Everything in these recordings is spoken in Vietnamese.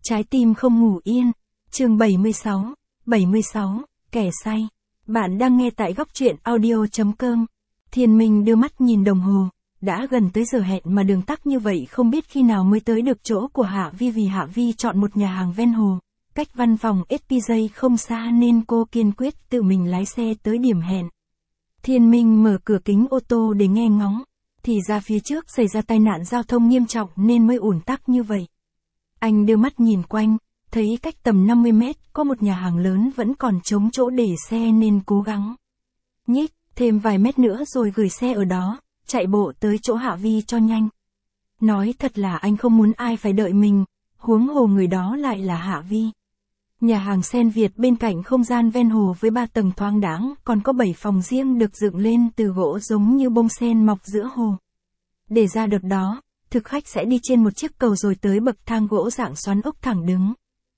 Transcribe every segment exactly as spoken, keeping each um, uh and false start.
Trái tim không ngủ yên. Chương bảy mươi sáu, bảy mươi sáu, kẻ say. Bạn đang nghe tại góc truyện audio chấm com. Thiên Minh đưa mắt nhìn đồng hồ, đã gần tới giờ hẹn mà đường tắc như vậy không biết khi nào mới tới được chỗ của Hạ Vi, vì Hạ Vi chọn một nhà hàng ven hồ, cách văn phòng ét pê giê không xa nên cô kiên quyết tự mình lái xe tới điểm hẹn. Thiên Minh mở cửa kính ô tô để nghe ngóng, thì ra phía trước xảy ra tai nạn giao thông nghiêm trọng nên mới ùn tắc như vậy. Anh đưa mắt nhìn quanh, thấy cách tầm năm mươi mét có một nhà hàng lớn vẫn còn trống chỗ để xe nên cố gắng nhích thêm vài mét nữa rồi gửi xe ở đó, chạy bộ tới chỗ Hạ Vi cho nhanh. Nói thật là anh không muốn ai phải đợi mình, huống hồ người đó lại là Hạ Vi. Nhà hàng Sen Việt bên cạnh không gian ven hồ với ba tầng thoáng đãng, còn có bảy phòng riêng được dựng lên từ gỗ giống như bông sen mọc giữa hồ. Để ra đợt đó, thực khách sẽ đi trên một chiếc cầu rồi tới bậc thang gỗ dạng xoắn ốc thẳng đứng.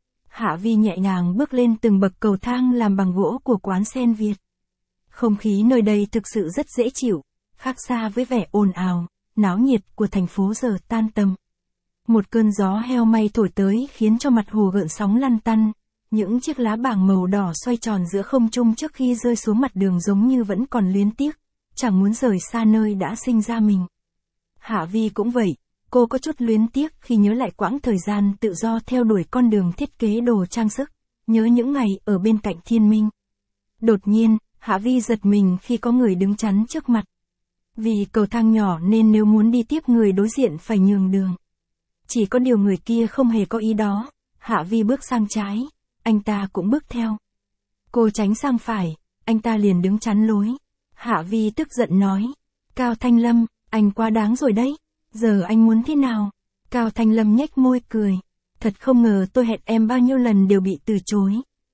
Hạ Vi nhẹ nhàng bước lên từng bậc cầu thang làm bằng gỗ của quán Sen Việt. Không khí nơi đây thực sự rất dễ chịu, khác xa với vẻ ồn ào, náo nhiệt của thành phố giờ tan tầm. Một cơn gió heo may thổi tới khiến cho mặt hồ gợn sóng lăn tăn, những chiếc lá bàng màu đỏ xoay tròn giữa không trung trước khi rơi xuống mặt đường giống như vẫn còn luyến tiếc, chẳng muốn rời xa nơi đã sinh ra mình. Hạ Vi cũng vậy, cô có chút luyến tiếc khi nhớ lại quãng thời gian tự do theo đuổi con đường thiết kế đồ trang sức, nhớ những ngày ở bên cạnh Thiên Minh. Đột nhiên, Hạ Vi giật mình khi có người đứng chắn trước mặt. Vì cầu thang nhỏ nên nếu muốn đi tiếp người đối diện phải nhường đường. Chỉ có điều người kia không hề có ý đó, Hạ Vi bước sang trái, anh ta cũng bước theo. Cô tránh sang phải, anh ta liền đứng chắn lối. Hạ Vi tức giận nói, Cao Thanh Lâm, anh quá đáng rồi đấy, giờ anh muốn thế nào? Cao Thanh Lâm nhếch môi cười, thật không ngờ tôi hẹn em bao nhiêu lần đều bị từ chối.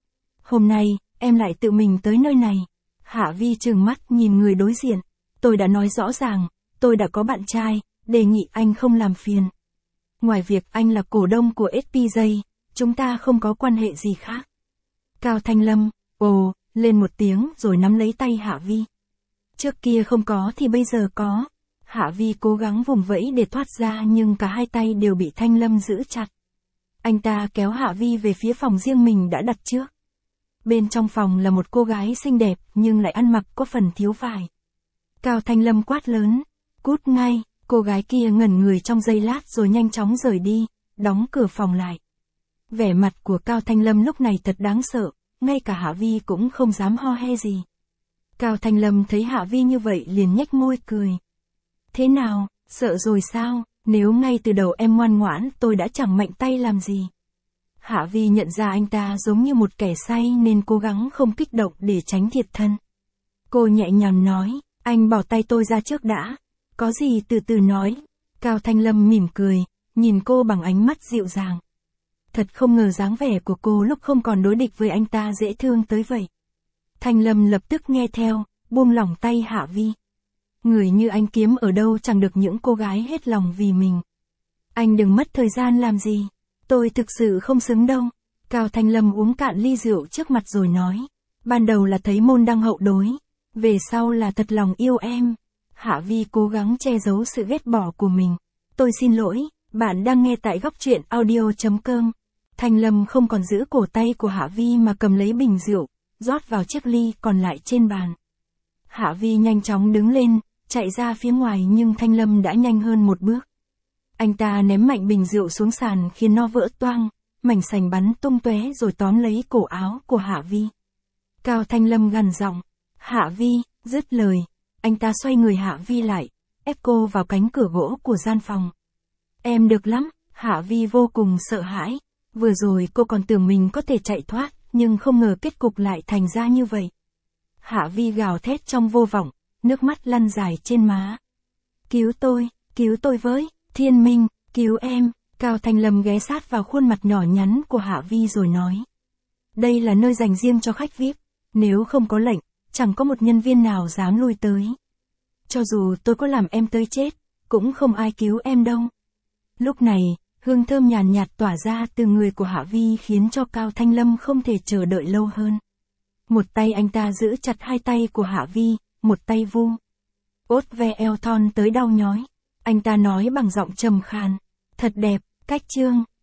Hôm nay, em lại tự mình tới nơi này. Hạ Vi trừng mắt nhìn người đối diện, tôi đã nói rõ ràng, tôi đã có bạn trai, đề nghị anh không làm phiền. Ngoài việc anh là cổ đông của ét pê giê, chúng ta không có quan hệ gì khác. Cao Thanh Lâm, ồ, lên một tiếng rồi nắm lấy tay Hạ Vi. Trước kia không có thì bây giờ có. Hạ Vi cố gắng vùng vẫy để thoát ra nhưng cả hai tay đều bị Thanh Lâm giữ chặt. Anh ta kéo Hạ Vi về phía phòng riêng mình đã đặt trước. Bên trong phòng là một cô gái xinh đẹp nhưng lại ăn mặc có phần thiếu vải. Cao Thanh Lâm quát lớn, cút ngay, cô gái kia ngẩn người trong giây lát rồi nhanh chóng rời đi, đóng cửa phòng lại. Vẻ mặt của Cao Thanh Lâm lúc này thật đáng sợ, ngay cả Hạ Vi cũng không dám ho he gì. Cao Thanh Lâm thấy Hạ Vi như vậy liền nhếch môi cười. Thế nào, sợ rồi sao, nếu ngay từ đầu em ngoan ngoãn tôi đã chẳng mạnh tay làm gì. Hạ Vi nhận ra anh ta giống như một kẻ say nên cố gắng không kích động để tránh thiệt thân. Cô nhẹ nhàng nói, anh bỏ tay tôi ra trước đã, có gì từ từ nói. Cao Thanh Lâm mỉm cười, nhìn cô bằng ánh mắt dịu dàng. Thật không ngờ dáng vẻ của cô lúc không còn đối địch với anh ta dễ thương tới vậy. Thanh Lâm lập tức nghe theo, buông lỏng tay Hạ Vi. Người như anh kiếm ở đâu chẳng được những cô gái hết lòng vì mình. Anh đừng mất thời gian làm gì, tôi thực sự không xứng đâu. Cao Thanh Lâm uống cạn ly rượu trước mặt rồi nói, ban đầu là thấy môn đăng hậu đối, về sau là thật lòng yêu em. Hạ Vi cố gắng che giấu sự ghét bỏ của mình. Tôi xin lỗi, bạn đang nghe tại góc truyện audio chấm com. Thanh Lâm không còn giữ cổ tay của Hạ Vi mà cầm lấy bình rượu, rót vào chiếc ly còn lại trên bàn. Hạ Vi nhanh chóng đứng lên, chạy ra phía ngoài nhưng Thanh Lâm đã nhanh hơn một bước. Anh ta ném mạnh bình rượu xuống sàn khiến nó vỡ toang, mảnh sành bắn tung tóe rồi tóm lấy cổ áo của Hạ Vi. Cao Thanh Lâm gằn giọng, Hạ Vi, dứt lời, anh ta xoay người Hạ Vi lại, ép cô vào cánh cửa gỗ của gian phòng. Em được lắm, Hạ Vi vô cùng sợ hãi, vừa rồi cô còn tưởng mình có thể chạy thoát, nhưng không ngờ kết cục lại thành ra như vậy. Hạ Vi gào thét trong vô vọng, nước mắt lăn dài trên má. Cứu tôi, cứu tôi với, Thiên Minh, cứu em. Cao Thanh Lâm ghé sát vào khuôn mặt nhỏ nhắn của Hạ Vi rồi nói. Đây là nơi dành riêng cho khách vi ai pi, nếu không có lệnh, chẳng có một nhân viên nào dám lui tới. Cho dù tôi có làm em tới chết, cũng không ai cứu em đâu. Lúc này, hương thơm nhàn nhạt tỏa ra từ người của Hạ Vi khiến cho Cao Thanh Lâm không thể chờ đợi lâu hơn. Một tay anh ta giữ chặt hai tay của Hạ Vi, một tay vu ốt ve eo thon tới đau nhói. Anh ta nói bằng giọng trầm khàn, thật đẹp, cách chương.